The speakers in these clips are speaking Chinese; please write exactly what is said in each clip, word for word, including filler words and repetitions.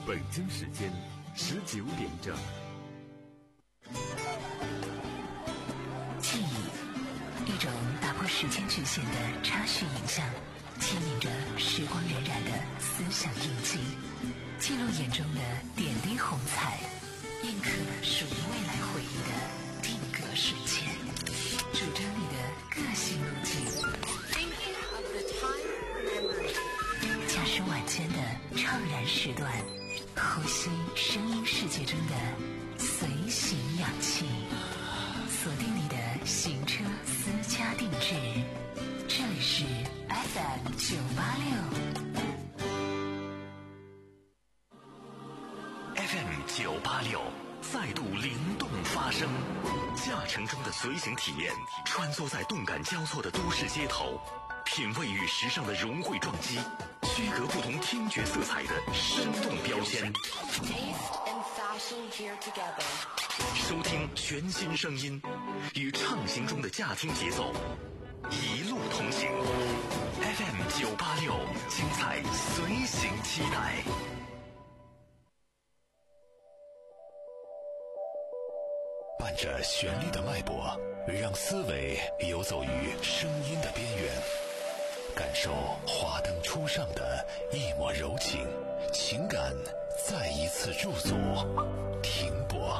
北京时间十九点整。 记忆，一种打破时间局限的插叙影像，牵引着时光荏苒的思想印记，记录眼中的点滴红彩，印刻属于未来回忆的定格瞬间，主张你的个性路径。驾驶晚间的怅然时段，呼吸声音世界中的随行氧气，锁定你的行车私家定制，这里是 F M 九八六。 F M 九八六再度灵动发声，驾乘中的随行体验，穿梭在动感交错的都市街头，品味与时尚的融汇撞击，区隔不同听觉色彩的生动标签，收听全新声音，与畅行中的驾听节奏一路同行。 F M 九八六，精彩随行期待。伴着旋律的脉搏，让思维游走于声音的边缘，感受华灯初上的一抹柔情，情感再一次驻足停泊。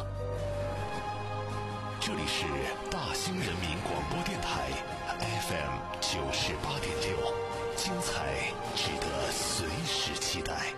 这里是大兴人民广播电台 F M 九十八点六，精彩值得随时期待。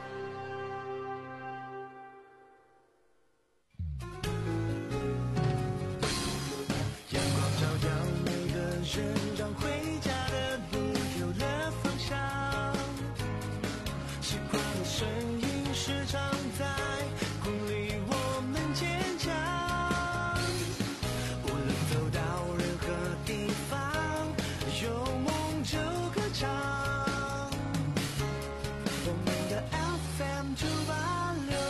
生长回家的路有了方向，习惯的声音时常在鼓励我们坚强。无论走到任何地方，有梦就歌唱。我们的 F M 九八六。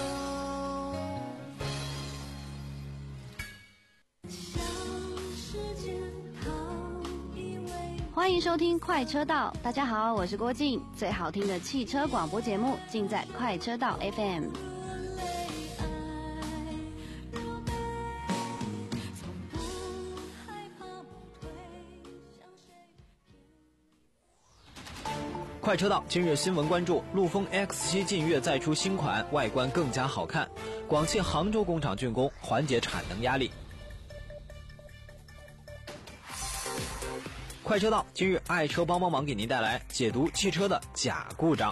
欢迎收听快车道，大家好，我是郭静，最好听的汽车广播节目尽在快车道 F M。 快车道今日新闻关注：陆风 X 七 近月再出新款，外观更加好看，广汽杭州工厂竣工，缓解产能压力。快车道今日爱车帮帮忙给您带来解读汽车的假故障。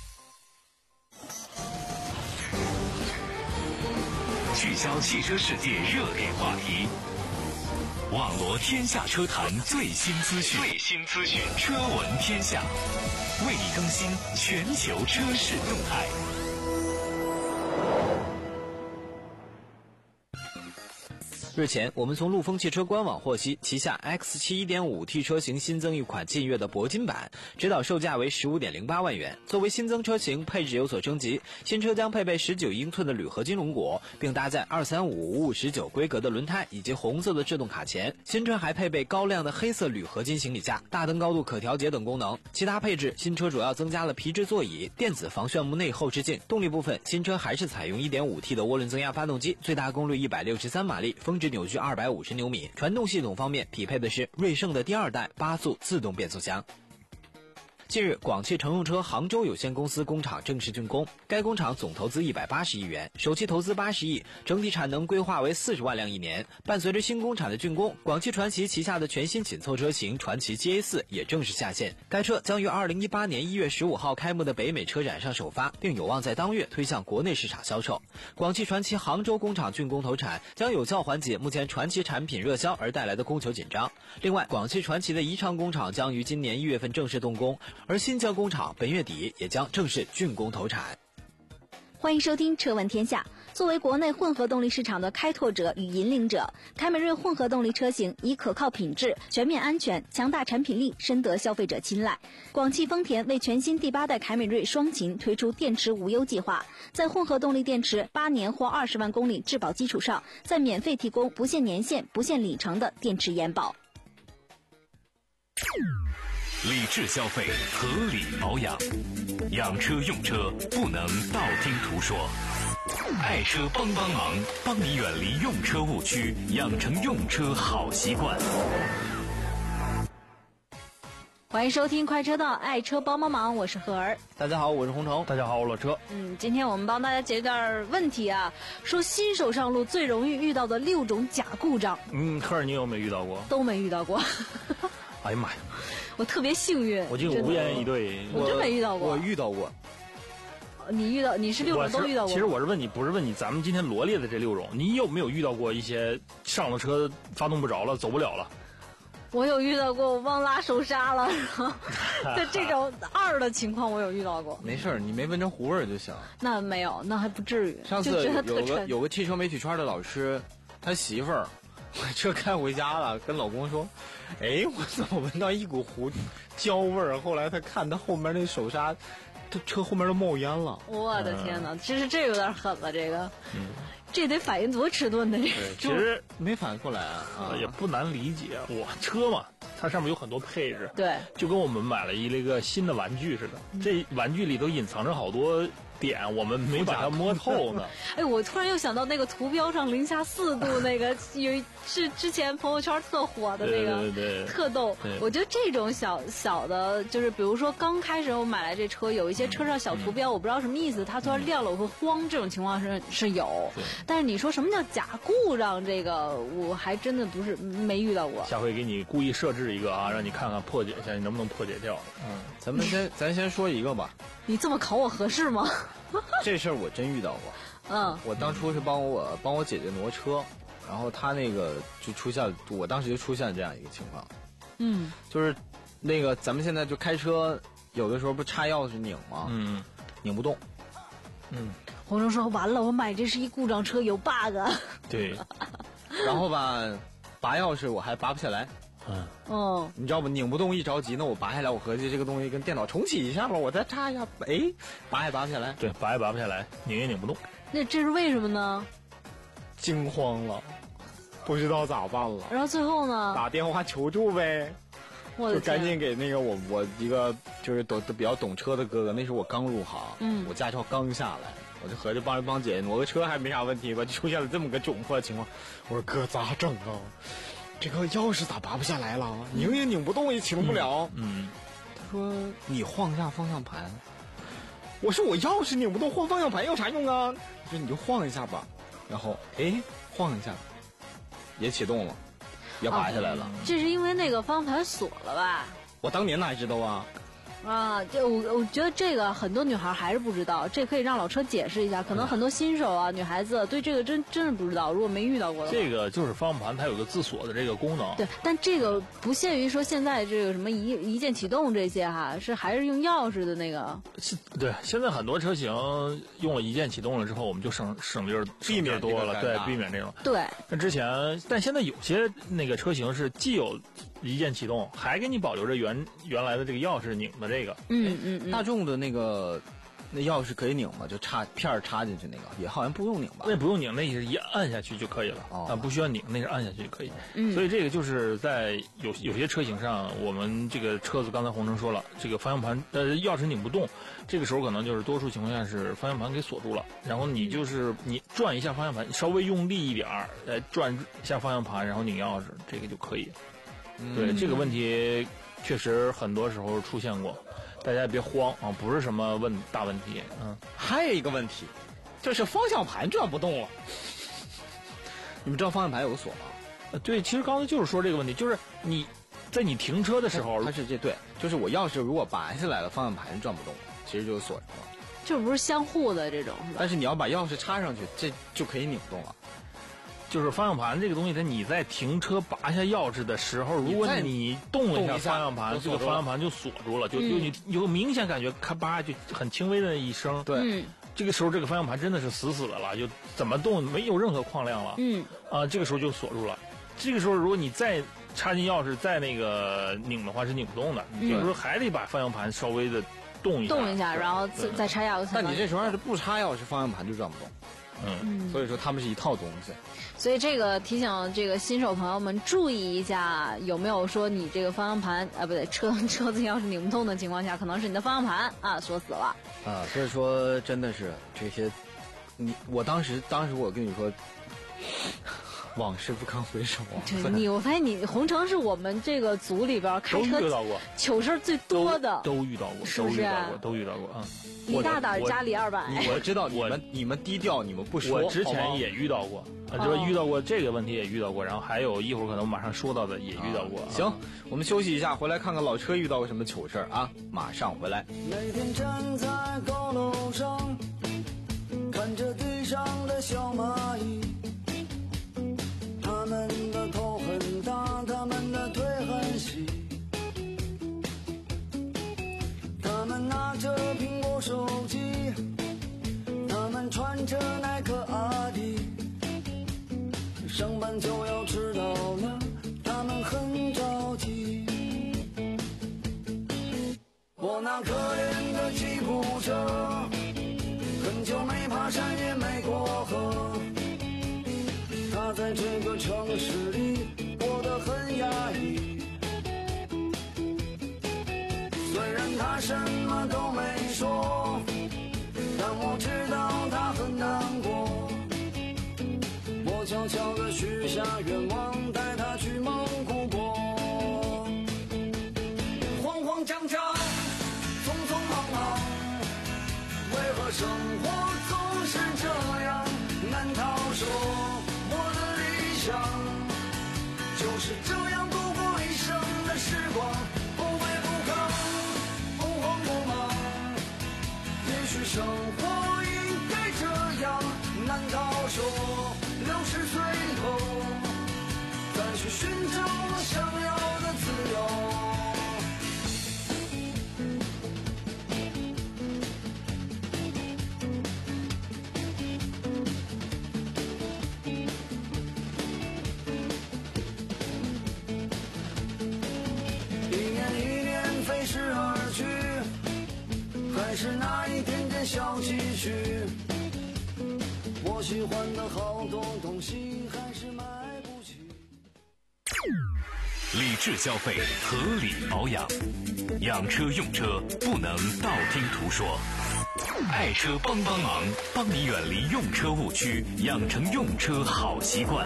聚焦汽车世界热点话题，网罗天下车坛最新资讯，最新资讯，车闻天下，为你更新全球车市动态。 日前，我们从陆风汽车官网获悉，旗下 X 七 一点五 T 车型新增一款近月的铂金版，指导售价为 十五点零八万元。作为新增车型，配置有所升级，新车将配备十九英寸的铝合金轮毂，并搭载二三五五五十九规格的轮胎以及红色的制动卡钳。新车还配备高亮的黑色铝合金行李架、大灯高度可调节等功能。其他配置，新车主要增加了皮质座椅、电子防眩目内后视镜。动力部分，新车还是采用 一点五 T 的涡轮增压发动机，最大功率一百六十三马力，峰值扭矩二百五十牛米。传动系统方面，匹配的是锐胜的第二代八速自动变速箱。近日，广汽乘用车杭州有限公司工厂正式竣工，该工厂总投资一百八十亿元，首期投资八十亿，整体产能规划为四十万辆一年。伴随着新工厂的竣工，广汽传祺旗下的全新紧凑车型传祺 G A 四 也正式下线。该车将于二零一八年一月十五号开幕的北美车展上首发，并有望在当月推向国内市场销售。广汽传祺杭州工厂竣工投产，将有效缓解目前传祺产品热销而带来的供求紧张。另外，广汽传祺的宜昌工厂将于今年一月份正式动工，而新疆工厂本月底也将正式竣工投产。 欢迎收听车闻天下。作为国内混合动力市场的开拓者与引领者，凯美瑞混合动力车型以可靠品质、全面安全、强大产品力深得消费者青睐。广汽丰田为全新第八代凯美瑞双擎推出电池无忧计划，在混合动力电池八年或二十万公里质保基础上，再免费提供不限年限、不限里程的电池延保。 理智消费，合理保养，养车用车不能道听途说。 爱车帮帮忙，帮你远离用车误区，养成用车好习惯。 欢迎收听快车道，爱车帮帮忙，我是何儿。 大家好，我是洪城。 大家好，我是老车。 嗯，今天我们帮大家解决点问题啊，说新手上路最容易遇到的六种假故障。 嗯，科尔你有没有遇到过？ 都没遇到过。 哎呀妈呀， 我特别幸运。 我就无言以对。 我真没遇到过。 我遇到过。 你遇到你是六种都遇到过？ 其实我是问你，不是问你，咱们今天罗列的这六种，你有没有遇到过一些上了车发动不着了，走不了了？ 我有遇到过，我忘拉手刹了，然后在这种二的情况我有遇到过。 没事儿，你没闻成糊味儿就行。 那没有，那还不至于。 上次有个有个汽车媒体圈的老师，他媳妇儿把车开回家了，跟老公说：“哎，我怎么闻到一股胡椒味儿？”后来他看他后面那手刹，他车后面都冒烟了。 我的天哪，其实这有点狠了，这个。 嗯。 这得反应多迟钝的， 其实没反应过来啊， 呃，也不难理解。我车嘛，它上面有很多配置， 对， 就跟我们买了一那个新的玩具似的，嗯、这玩具里头隐藏着好多点，我们没把它摸透呢。 哎，我突然又想到那个图标上零下四度那个，有是之前朋友圈特火的那个， 对对对特逗。我觉得这种小小的，就是比如说刚开始我买来这车，有一些车上小图标，嗯、我不知道什么意思，它突然亮了我会慌，这种情况是是有。但是你说什么叫假故障，这个我还真的不是没遇到过。 下回给你故意设置一个啊，让你看看破解一下，你能不能破解掉？ 嗯，咱们先咱先说一个吧。 你这么考我合适吗？ 这事儿我真遇到过。 嗯， 我当初是帮我帮我姐姐挪车，然后她那个就出现，我当时就出现这样一个情况。 嗯， 就是那个咱们现在就开车，有的时候不插钥匙拧吗？ 嗯， 拧不动。 嗯。 洪生说：“完了，我买这是一故障车，有 bug。” 对， 然后吧，拔钥匙我还拔不下来。 嗯， 哦， 你知道不？拧不动，一着急，那我拔下来，我合计这个东西跟电脑重启一下吧，我再插一下，哎，拔也拔不下来。 对，拔也拔不下来，拧也拧不动。 那这是为什么呢？ 惊慌了，不知道咋办了。 然后最后呢？ 打电话求助呗。 我就赶紧给那个我我一个就是懂比较懂车的哥哥，那时候我刚入行， 嗯， 我驾照刚下来。我就合计帮着帮姐挪个车还没啥问题吧，就出现了这么个窘迫情况。我说哥咋整啊？这个钥匙咋拔不下来了？拧也拧不动，也启动不了。 嗯，嗯他说你晃一下方向盘。我说我钥匙拧不动，晃方向盘有啥用啊？他说你就晃一下吧。然后哎晃一下，也启动了，也拔下来了。 哦、这是因为那个方向盘锁了吧？ 我当年哪知道啊？ 啊，这我我觉得这个很多女孩还是不知道，这可以让老车解释一下。可能很多新手啊，女孩子对这个真真是不知道。如果没遇到过的话， 这个就是方向盘它有个自锁的这个功能。 对，但这个不限于说现在这个什么一一键启动这些哈，是还是用钥匙的那个。 对，现在很多车型用了一键启动了之后，我们就省省力儿， 避免多了，对，避免这种。 对。 那之前，但现在有些那个车型是既有一键启动，还给你保留着原原来的这个钥匙拧的这个。 嗯嗯嗯。 大众的那个那钥匙可以拧吗？就插片儿插进去那个，也好像不用拧吧？ 那不用拧，那是一按下去就可以了， 哦、 但不需要拧，那是按下去就可以。 嗯。 所以这个就是在有有些车型上，我们这个车子刚才洪生说了，这个方向盘呃钥匙拧不动，这个时候可能就是多数情况下是方向盘给锁住了，然后你就是你转一下方向盘，稍微用力一点儿来转一下方向盘，然后拧钥匙，这个就可以。 嗯、 对，这个问题确实很多时候出现过。大家别慌啊，不是什么问大问题。嗯， 还有一个问题，就是方向盘转不动了。你们知道方向盘有个锁吗？ 呃，对，其实刚才就是说这个问题，就是你在你停车的时候， 它是这对，就是我钥匙如果拔下来了，方向盘转不动了，其实就是锁上了。 这不是相互的这种是吧？ 但是你要把钥匙插上去，这就可以拧动了。 就是方向盘这个东西，它你在停车拔下钥匙的时候，如果你动了一下方向盘，这个方向盘就锁住了，就就你有明显感觉咔吧就很轻微的一声。 对， 嗯、 这个时候这个方向盘真的是死死的了，就怎么动没有任何矿量了。 嗯， 啊，这个时候就锁住了。这个时候如果你再插进钥匙再那个拧的话是拧不动的， 嗯、 有时候还得把方向盘稍微的动一下， 动一下，然后再再插钥匙。 但你这时候要是不插钥匙，方向盘就转不动。 嗯， 所以说他们是一套东西。 所以这个提醒这个新手朋友们注意一下，有没有说你这个方向盘啊，不对，车车子要是拧不动的情况下，可能是你的方向盘啊锁死了。 啊，所以说真的是这些你我当时当时我跟你说，往事不堪回首。 对你，我发现你红城是我们这个组里边开车都遇到过糗事最多的， 都遇到过， 是不是都遇到过，都遇到过啊。 一大胆加里二百。 我知道你们你们低调，你们不说。 我之前也遇到过，啊，就是遇到过这个问题也遇到过，然后还有一会儿可能马上说到的也遇到过。 啊、行，我们休息一下，回来看看老车遇到过什么糗事啊！马上回来。 那天站在高楼上，看着地上的小蚂蚁，他们的头很大，他们的腿很细，他们拿着苹果手机，他们穿着耐克阿迪，上班就要迟到了，他们很着急。我那可怜的吉普车，很久没爬山也没过河，他在这个城市里过得很压抑。虽然他什么都没说，但我知道他很难过。我悄悄地许下愿望，带他去蒙古国。慌慌张张，匆匆忙忙，为何生活总是这样？难道说我的理想就是这样度过一生的时光？不卑不亢，不慌不忙，也许生活应该这样。难道说六十岁后再去寻找我想要的自由？还是那一点点小积蓄，我喜欢的好多东西还是买不起。 理智消费，合理保养，养车用车不能道听途说。爱车帮帮忙，帮你远离用车误区，养成用车好习惯。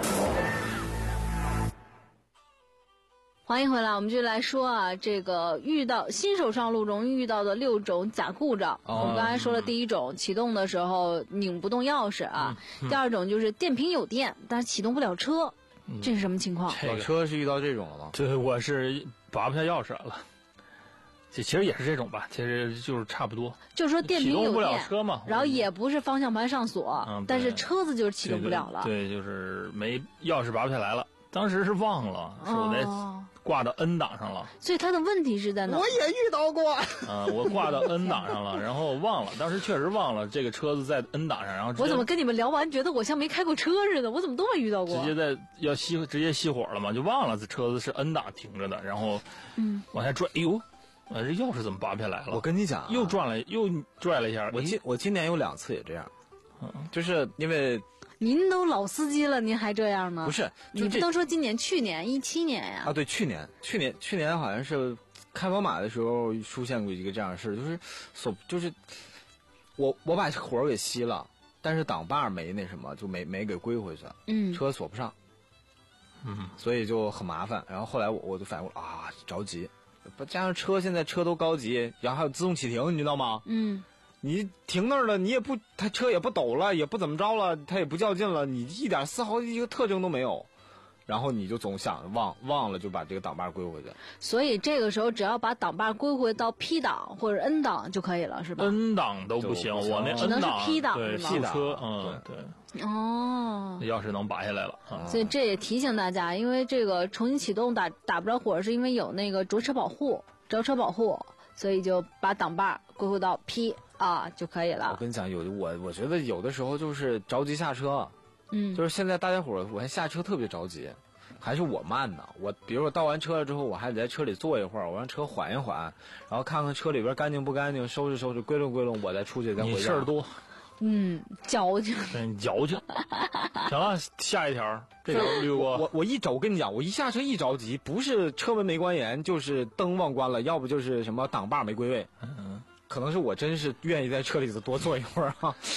欢迎回来，我们就来说啊，这个遇到新手上路容易遇到的六种假故障。哦、我们刚才说了第一种，启动的时候拧不动钥匙啊；嗯嗯、第二种就是电瓶有电，但是启动不了车，嗯、这是什么情况？ 老车是遇到这种了吗？ 对，我是拔不下钥匙了。这其实也是这种吧，其实就是差不多。 就是说电瓶有电， 启动不了车嘛， 然后也不是方向盘上锁，嗯、但是车子就是启动不了了。 对， 对, 对，就是没钥匙拔不下来了。当时是忘了，是我在挂到 N 档上了。哦、 所以他的问题是在哪？ 我也遇到过。 啊、呃，我挂到 N 档上了，然后忘了，当时确实忘了这个车子在 N 档上，然后我怎么跟你们聊完觉得我像没开过车似的？我怎么都没遇到过？ 直接在要熄，直接熄火了嘛，就忘了这车子是 N 档停着的，然后嗯往下拽，哎呦，呃，这钥匙怎么拔不下来了？ 我跟你讲、啊， 又转了，又拽了一下。 我今我今年有两次也这样，嗯，就是因为。 您都老司机了，您还这样呢？ 不是， 你不能说今年，去年一七年呀。 啊，对，去年，去年，去年好像是开宝马的时候出现过一个这样的事，就是锁，就是我我把火给熄了，但是挡把没那什么，就没没给归回去， 嗯， 车锁不上， 嗯， 所以就很麻烦。然后后来我我就反应过啊，着急，加上车现在车都高级，然后还有自动启停，你知道吗？ 嗯。 你停那儿了，你也不，他车也不抖了，也不怎么着了，他也不较劲了，你一点丝毫一个特征都没有，然后你就总想忘忘了就把这个挡把归回去。 所以这个时候只要把挡把归回到 P 档或者 N 档就可以了，是吧 ？N 档都不行，我那 N 档只能是 P 档对是吗？ P 车，嗯， 对。哦， 钥匙能拔下来了啊！ 所以这也提醒大家，因为这个重新启动打打不着火，是因为有那个着车保护，着车保护，所以就把挡把归回到 P。啊，就可以了。 我跟你讲，有我我觉得有的时候就是着急下车， 嗯， 就是现在大家伙我还下车特别着急，还是我慢呢。我比如说倒完车了之后，我还得在车里坐一会儿，我让车缓一缓，然后看看车里边干净不干净，收拾收拾，归拢归拢，我再出去再回家。 你事儿多， 嗯，矫情， 对，矫情。行了，下一条，这个略过。 我我一走，我跟你讲，我一下车一着急，不是车门没关严，就是灯忘关了，要不就是什么挡把没归位。嗯。可能是我真是愿意在车里头多坐一会儿啊，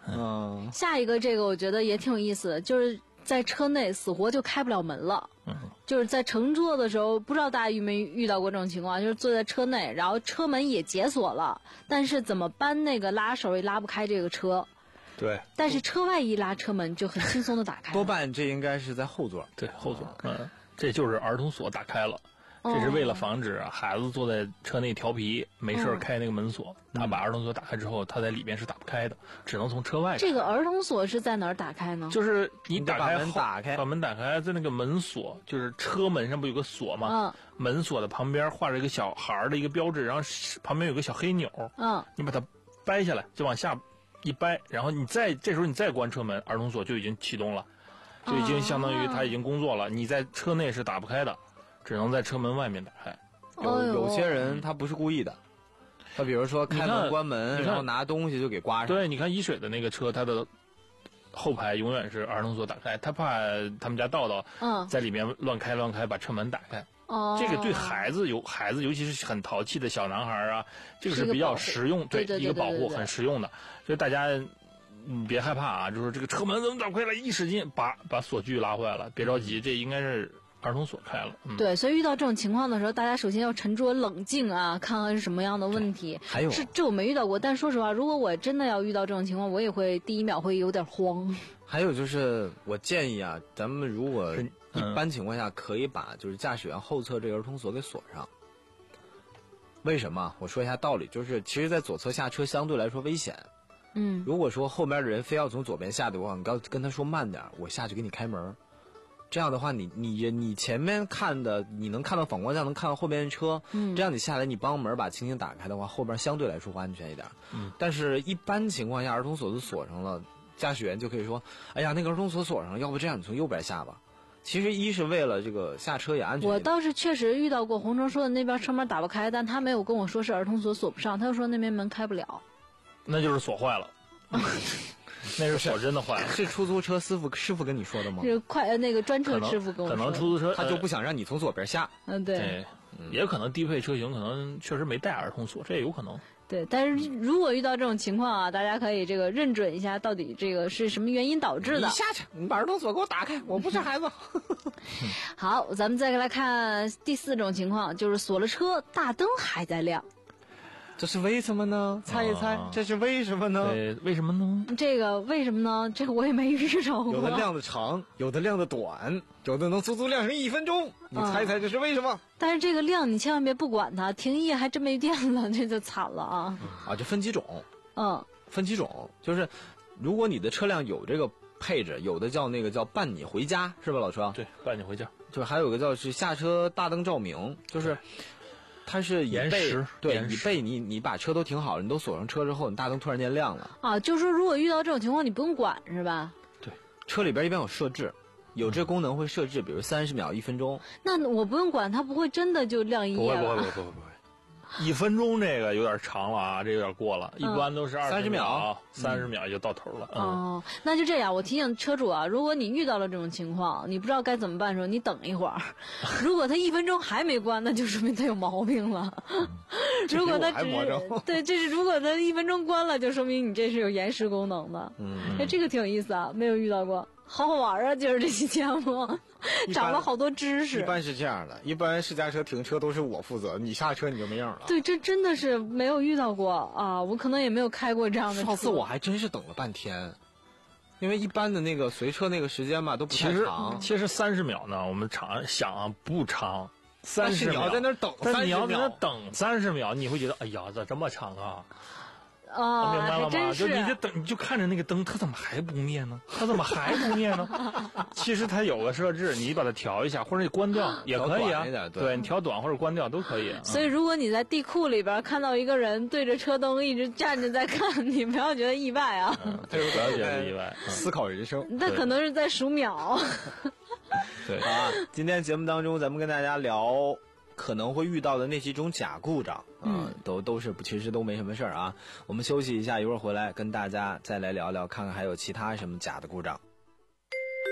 嗯， 下一个这个我觉得也挺有意思的，就是在车内死活就开不了门了。 嗯， 就是在乘坐的时候，不知道大家有没有遇到过这种情况，就是坐在车内，然后车门也解锁了，但是怎么搬那个拉手也拉不开这个车。 对， 但是车外一拉车门就很轻松的打开了。 多半这应该是在后座。 对，后座。嗯，这就是儿童锁打开了。这是为了防止孩子坐在车内调皮，没事开那个门锁。他把儿童锁打开之后，他在里边是打不开的，只能从车外开。 这个儿童锁是在哪儿打开呢？ 就是你打开把门打开， 把门打开，在那个门锁，就是车门上不有个锁吗？嗯。门锁的旁边画着一个小孩的一个标志，然后旁边有个小黑钮。嗯。你把它掰下来，就往下一掰，然后你再这时候你再关车门，儿童锁就已经启动了，就已经相当于它已经工作了。你在车内是打不开的。只能在车门外面打开。 有有些人他不是故意的，他比如说开门关门，然后拿东西就给刮上。 对，你看一水的那个车，它的后排永远是儿童锁打开，他怕他们家道道在里面乱开乱开，把车门打开。哦，这个对孩子有孩子，尤其是很淘气的小男孩啊，这个是比较实用，对一个保护很实用的。所以大家嗯别害怕啊，就是这个车门怎么打开了，一使劲把把锁具拉坏了，别着急，这应该是儿童锁开了。嗯、 对，所以遇到这种情况的时候，大家首先要沉着冷静啊，看看是什么样的问题。 还有， 是这我没遇到过，但说实话，如果我真的要遇到这种情况，我也会第一秒会有点慌。 还有就是，我建议啊，咱们如果一般情况下可以把就是驾驶员后侧这个儿童锁给锁上。为什么？我说一下道理，就是其实，在左侧下车相对来说危险。 嗯， 如果说后面的人非要从左边下的话，你要跟他说慢点，我下去给你开门。这样的话，你你你前面看的，你能看到反光镜，能看到后边的车，嗯，这样你下来，你帮门把轻轻打开的话，后边相对来说会安全一点。嗯，但是一般情况下，儿童锁都锁上了，驾驶员就可以说，哎呀，那个儿童锁锁上了，要不这样你从右边下吧。其实一是为了这个下车也安全。 我倒是确实遇到过洪城说的那边车门打不开，但他没有跟我说是儿童锁锁不上，他就说那边门开不了。 那就是锁坏了。那是锁真的坏了。 是出租车师傅师傅跟你说的吗？ 是快那个专车师傅跟我说。 可能出租车他就不想让你从左边下。 嗯，对。 对，也可能低配车型可能确实没带儿童锁，这也有可能。 对，但是如果遇到这种情况啊，大家可以这个认准一下，到底这个是什么原因导致的。 你下去，你把儿童锁给我打开，我不是孩子。 好，咱们再来看第四种情况，就是锁了车，大灯还在亮。 这是为什么呢？猜一猜，啊、这是为什么呢？ 对，为什么呢？ 这个为什么呢？这个我也没遇着过。 有的亮的长，有的亮的短，有的能足足亮成一分钟。你猜一猜这是为什么？ 嗯、但是这个亮你千万别不管它，停一夜还真没电了，这就惨了啊！ 啊，这分几种？ 嗯， 分几种，就是如果你的车辆有这个配置，有的叫那个叫伴你回家，是吧，老车？ 对，伴你回家。 就还有个叫是下车大灯照明，就是。它是以备对以备你你把车都停好了，你都锁上车之后，你大灯突然间亮了啊，就是说如果遇到这种情况，你不用管是吧？ 对，车里边一般有设置，有这功能会设置，比如三十秒、一分钟。 那我不用管，它不会真的就亮一夜了？不会不会不会不会。一分钟这个有点长了啊，这有点过了，一般都是二十秒，三十秒就到头了。 嗯、哦，那就这样，我提醒车主啊，如果你遇到了这种情况，你不知道该怎么办的时候，你等一会儿。如果他一分钟还没关，那就说明他有毛病了。嗯、如果他只对，这是如果他一分钟关了，就说明你这是有延时功能的。嗯，哎，这个挺有意思啊，没有遇到过。好好玩啊！今儿这期节目长了好多知识。 一般是这样的，一般私家车停车都是我负责，你下车你就没影了。 对，这真的是没有遇到过啊！我可能也没有开过这样的车。 上次我还真是等了半天，因为一般的那个随车那个时间吧都不太长。 其实其实三十秒呢，我们长想啊不长，三十秒。 你要在那儿等三十秒， 但你要在那等三十秒，你会觉得哎呀，咋这么长啊？ 啊， 明白了吗？ 就你就等，你就看着那个灯，它怎么还不灭呢？它怎么还不灭呢？其实它有个设置，你把它调一下，或者你关掉也可以啊。 对, 对，你调短或者关掉都可以。 所以，如果你在地库里边看到一个人对着车灯一直站着在看，你不要觉得意外啊。 嗯、不要觉得意外， 思考人生。 那可能是在数秒。 对啊，今天节目当中，咱们跟大家聊可能会遇到的那几种假故障，嗯、呃，都都是其实都没什么事儿啊。我们休息一下，一会儿回来跟大家再来聊聊，看看还有其他什么假的故障。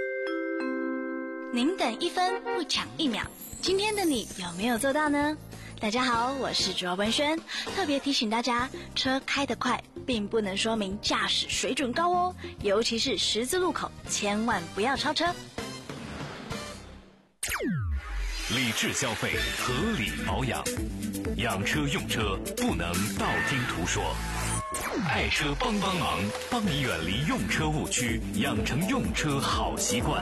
您等一分不抢一秒，今天的你有没有做到呢？ 大家好，我是主要文轩，特别提醒大家，车开得快并不能说明驾驶水准高哦，尤其是十字路口，千万不要超车。 理智消费，合理保养，养车用车不能道听途说。爱车帮帮忙，帮你远离用车误区，养成用车好习惯。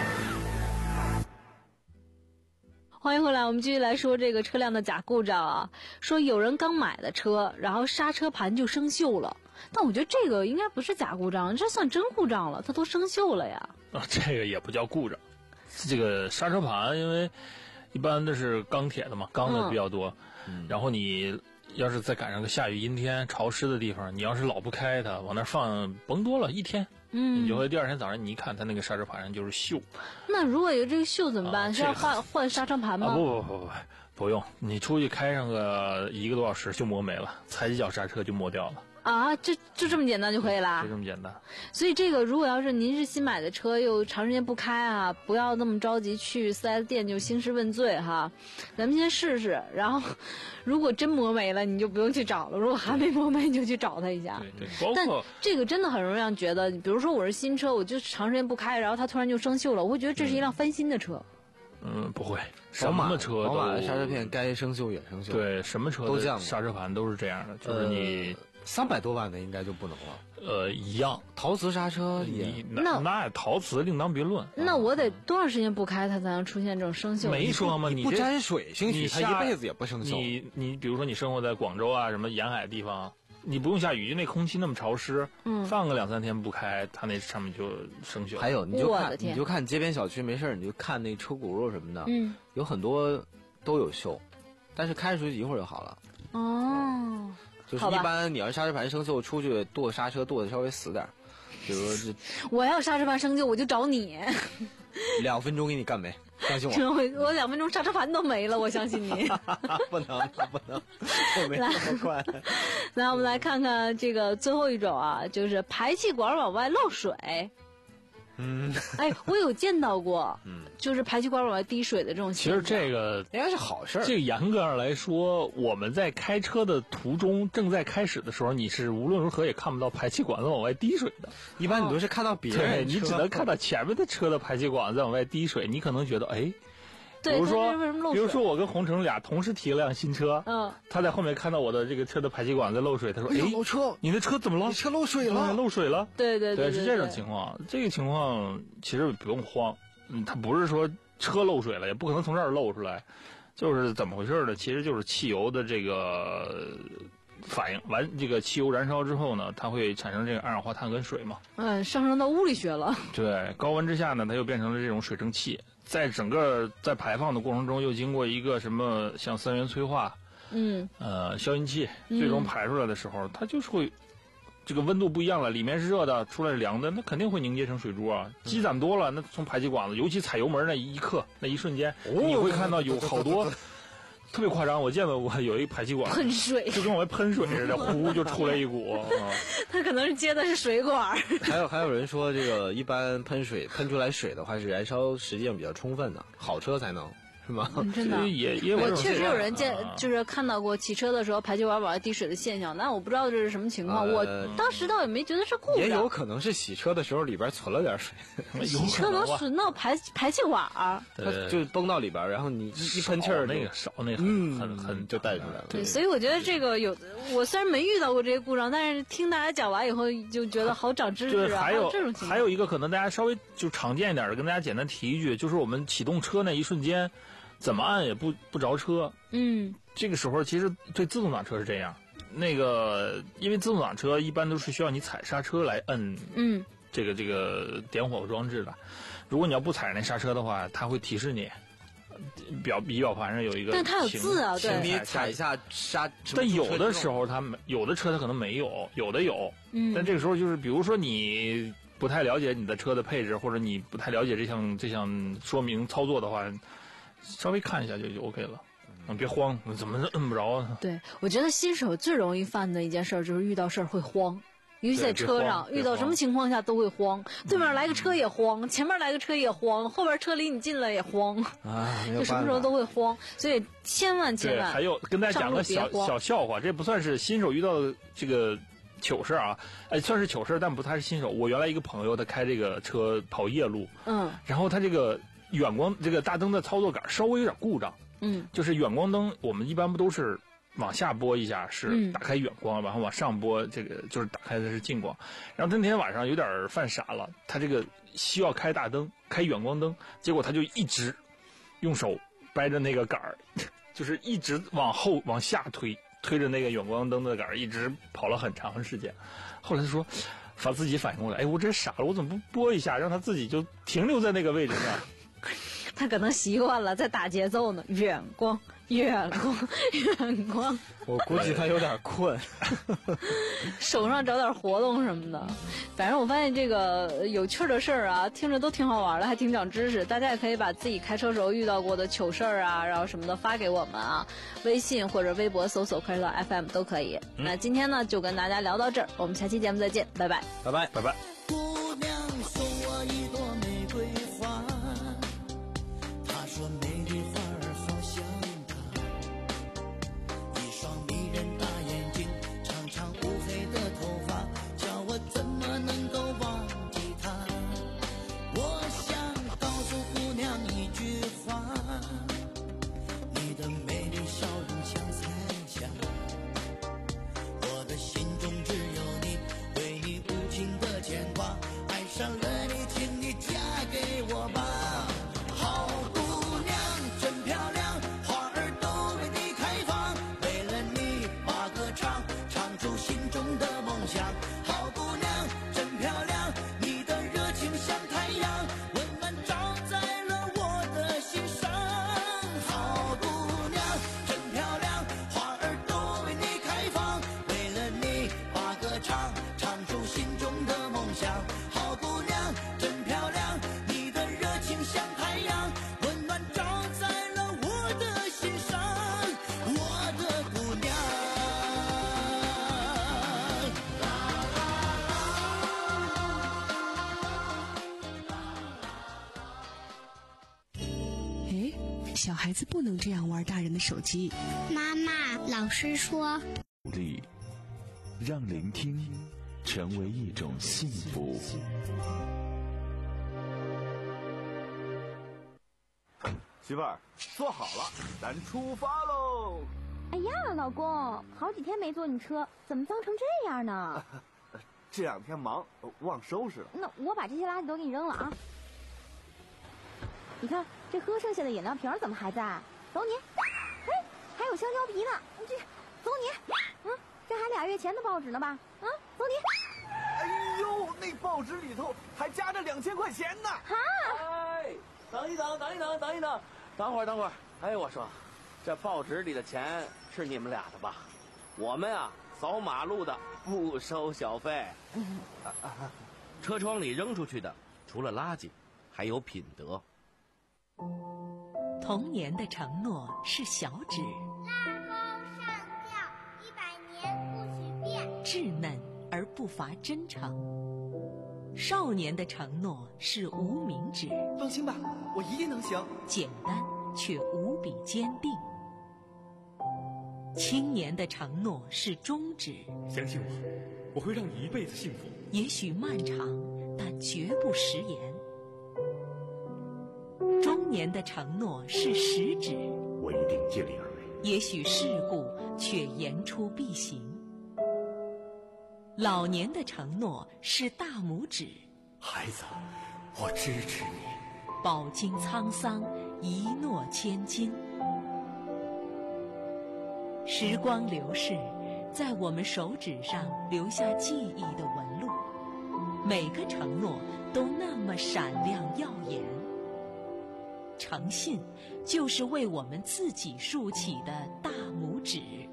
欢迎回来，我们继续来说这个车辆的假故障啊。说有人刚买的车，然后刹车盘就生锈了，但我觉得这个应该不是假故障，这算真故障了，它都生锈了呀。 啊，这个也不叫故障，这个刹车盘因为一般都是钢铁的嘛，钢的比较多，嗯、然后你要是再赶上个下雨阴天潮湿的地方，你要是老不开它，往那放甭多了一天，嗯，你就会第二天早上你一看它那个刹车盘上就是锈。 那如果有这个锈怎么办？啊、是要换换刹车盘吗？ 啊、不不不不不用，你出去开上个一个多小时就磨没了，踩几脚刹车就磨掉了。 啊，就就这么简单就可以啦， 就这么简单。 所以这个如果要是您是新买的车，又长时间不开啊，不要那么着急去 四 S 店就兴师问罪哈，咱们先试试，然后如果真磨没了，你就不用去找了；如果还没磨没，你就去找他一下。 对对，包括但这个真的很容易让觉得，比如说我是新车，我就长时间不开，然后它突然就生锈了，我会觉得这是一辆翻新的车。 嗯，不会，什么车都， 宝马的刹车片该生锈也生锈。 对，什么车都这样， 刹车盘都是这样的，就是你。 呃三百多万的应该就不能了。 呃，一样， 陶瓷刹车也那那陶瓷另当别论。 那我得多长时间不开它才能出现这种生锈？ 没说嘛， 你不沾水，兴许它一辈子也不生锈。 你你比如说你生活在广州啊什么沿海地方，你不用下雨，就那空气那么潮湿，嗯，放个两三天不开，它那上面就生锈。 还有你就看你就看街边小区没事你就看那车轱辘什么的，嗯，有很多都有锈，但是开出去一会儿就好了。 哦。 就是一般你要刹车盘生锈，出去跺刹车跺的稍微死点，比如说这我要刹车盘生锈，我就找你， 两分钟给你干没，相信我。 我两分钟刹车盘都没了，我相信你。 不能不能，我没那么快。 来，我们来看看这个最后一种啊，就是排气管往外漏水。嗯，哎，我有见到过，嗯，就是排气管往外滴水的这种现象。 其实这个应该是好事儿。 这个严格上来说，我们在开车的途中，正在开始的时候，你是无论如何也看不到排气管子往外滴水的。 一般你都是看到别人， 对，你只能看到前面的车的排气管子往外滴水。你可能觉得，哎。比如说，比如说我跟洪城俩同时提了辆新车，嗯，他在后面看到我的这个车的排气管在漏水，他说：“哎， 漏车， 你的车怎么了？ 你车漏水了， 漏水了。” 对对对，是这种情况。这个情况其实不用慌，嗯，他不是说车漏水了，也不可能从这儿漏出来，就是怎么回事呢？其实就是汽油的这个反应完，这个汽油燃烧之后呢，它会产生这个二氧化碳跟水嘛。 嗯，上升到物理学了。 对，高温之下呢，它又变成了这种水蒸气。在整个在排放的过程中，又经过一个什么像三元催化，嗯，呃，消音器，最终排出来的时候，嗯、它就是会，这个温度不一样了，里面是热的，出来是凉的，那肯定会凝结成水珠啊。积攒多了，那从排气管子，尤其踩油门那一刻，那一瞬间，哦、你会看到有好多。特别夸张，我见到过有一排气管喷水， 就跟往外喷水似的，呼就出来一股。 他可能是接的是水管。 还有还有人说，这个一般喷水喷出来水的话，是燃烧实际上比较充分的，好车才能。是吗？ 嗯、真的， 也也我确实有人见，就是看到过骑车的时候排气管往外滴水的现象，但我不知道这是什么情况。呃、我当时倒也没觉得是故障， 也有可能是洗车的时候里边存了点水， 洗车能存到排排气管， 它就崩到里边，然后你一喷气儿， 那个少那个很很很就带出来了。 对，所以我觉得这个有，我虽然没遇到过这些故障，但是听大家讲完以后就觉得好长知识啊。 对，还有这种情况， 还有一个可能大家稍微就常见一点的，跟大家简单提一句，就是我们启动车那一瞬间。怎么按也不不着车，嗯，这个时候其实对自动挡车是这样，那个因为自动挡车一般都是需要你踩刹车来摁，嗯，这个这个点火装置的，如果你要不踩那刹车的话，它会提示你，表仪表盘上有一个， 但它有字啊，对， 你踩一下刹， 但有的时候它没，有的车它可能没有，有的有，嗯，但这个时候就是比如说你不太了解你的车的配置，或者你不太了解这项这项说明操作的话。稍微看一下就就 OK 了，嗯，别慌，怎么摁不着啊？ 对，我觉得新手最容易犯的一件事就是遇到事儿会慌。 尤其在车上遇到什么情况下都会慌，对面来个车也慌，前面来个车也慌，后边车离你近了也慌啊， 就什么时候都会慌，所以千万千万。 还有跟大家讲个小小笑话，这不算是新手遇到的这个糗事啊，哎，算是糗事，但不太是新手。我原来一个朋友，他开这个车跑夜路，嗯，然后他这个远光这个大灯的操作杆稍微有点故障，嗯，就是远光灯，我们一般不都是往下拨一下是打开远光，嗯、然后往上拨这个就是打开的是近光。然后他那天晚上有点犯傻了，他这个需要开大灯、开远光灯，结果他就一直用手掰着那个杆儿，就是一直往后往下推，推着那个远光灯的杆儿，一直跑了很长时间。后来他说，把自己反应过来，哎，我这傻了，我怎么不拨一下，让他自己就停留在那个位置上？ 他可能习惯了在打节奏呢，远光远光远光。 我估计他有点困， 手上找点活动什么的。反正我发现这个有趣的事儿啊，听着都挺好玩的，还挺长知识。大家也可以把自己开车时候遇到过的糗事儿啊，然后什么的发给我们啊，微信或者微博搜索快车道 F M 都可以。嗯、那今天呢就跟大家聊到这儿，我们下期节目再见，拜拜， 拜拜， 拜拜。 姑娘送我一朵玫瑰花，她说玫瑰花儿好像她，一双迷人大眼睛，长长乌黑的头发，叫我怎么能够忘记她？我想告诉姑娘一句话，你的美丽笑容像彩霞，我的心中只有你，对你无情的牵挂，爱上了你，请你嫁给我吧。好姑娘真漂亮，花儿都为你开放，为了你把歌唱，唱出心中的梦想。好姑娘真漂亮，你的热情像太阳，温暖照在了我的心上。好姑娘真漂亮，花儿都为你开放，为了你把歌唱，唱出心中的梦想。好姑娘真漂亮，你的热情像太阳，温暖照在了我的心上。我的姑娘， 哎，小孩子不能这样玩大人的手机。 妈妈，老师说， 努力让聆听成为一种幸福。 媳妇儿，坐好了，咱出发喽！ 哎呀，老公，好几天没坐你车，怎么脏成这样呢？ 这两天忙，忘收拾了。 那我把这些垃圾都给你扔了啊！你看这喝剩下的饮料瓶怎么还在？走你！哎，还有香蕉皮呢，这走你！嗯，这还俩月前的报纸呢吧？啊，走你！ 哎呦，那报纸里头还夹着两千块钱呢！ 哈！ 哎，等一等，等一等，等一等，等会儿，等会儿。哎，我说，这报纸里的钱是你们俩的吧？我们啊，扫马路的不收小费。 车窗里扔出去的，除了垃圾，还有品德。 童年的承诺是小指， 拉钩上吊，一百年不许变， 稚嫩而不乏真诚。少年的承诺是无名指， 放心吧，我一定能行。 简单却无比坚定。青年的承诺是中指， 相信我，我会让你一辈子幸福。 也许漫长，但绝不食言。中年的承诺是食指， 我一定尽力而为。 也许世故，却言出必行。老年的承诺是大拇指， 孩子，我支持你。 饱经沧桑，一诺千金。时光流逝，在我们手指上留下记忆的纹路，每个承诺都那么闪亮耀眼。诚信就是为我们自己竖起的大拇指。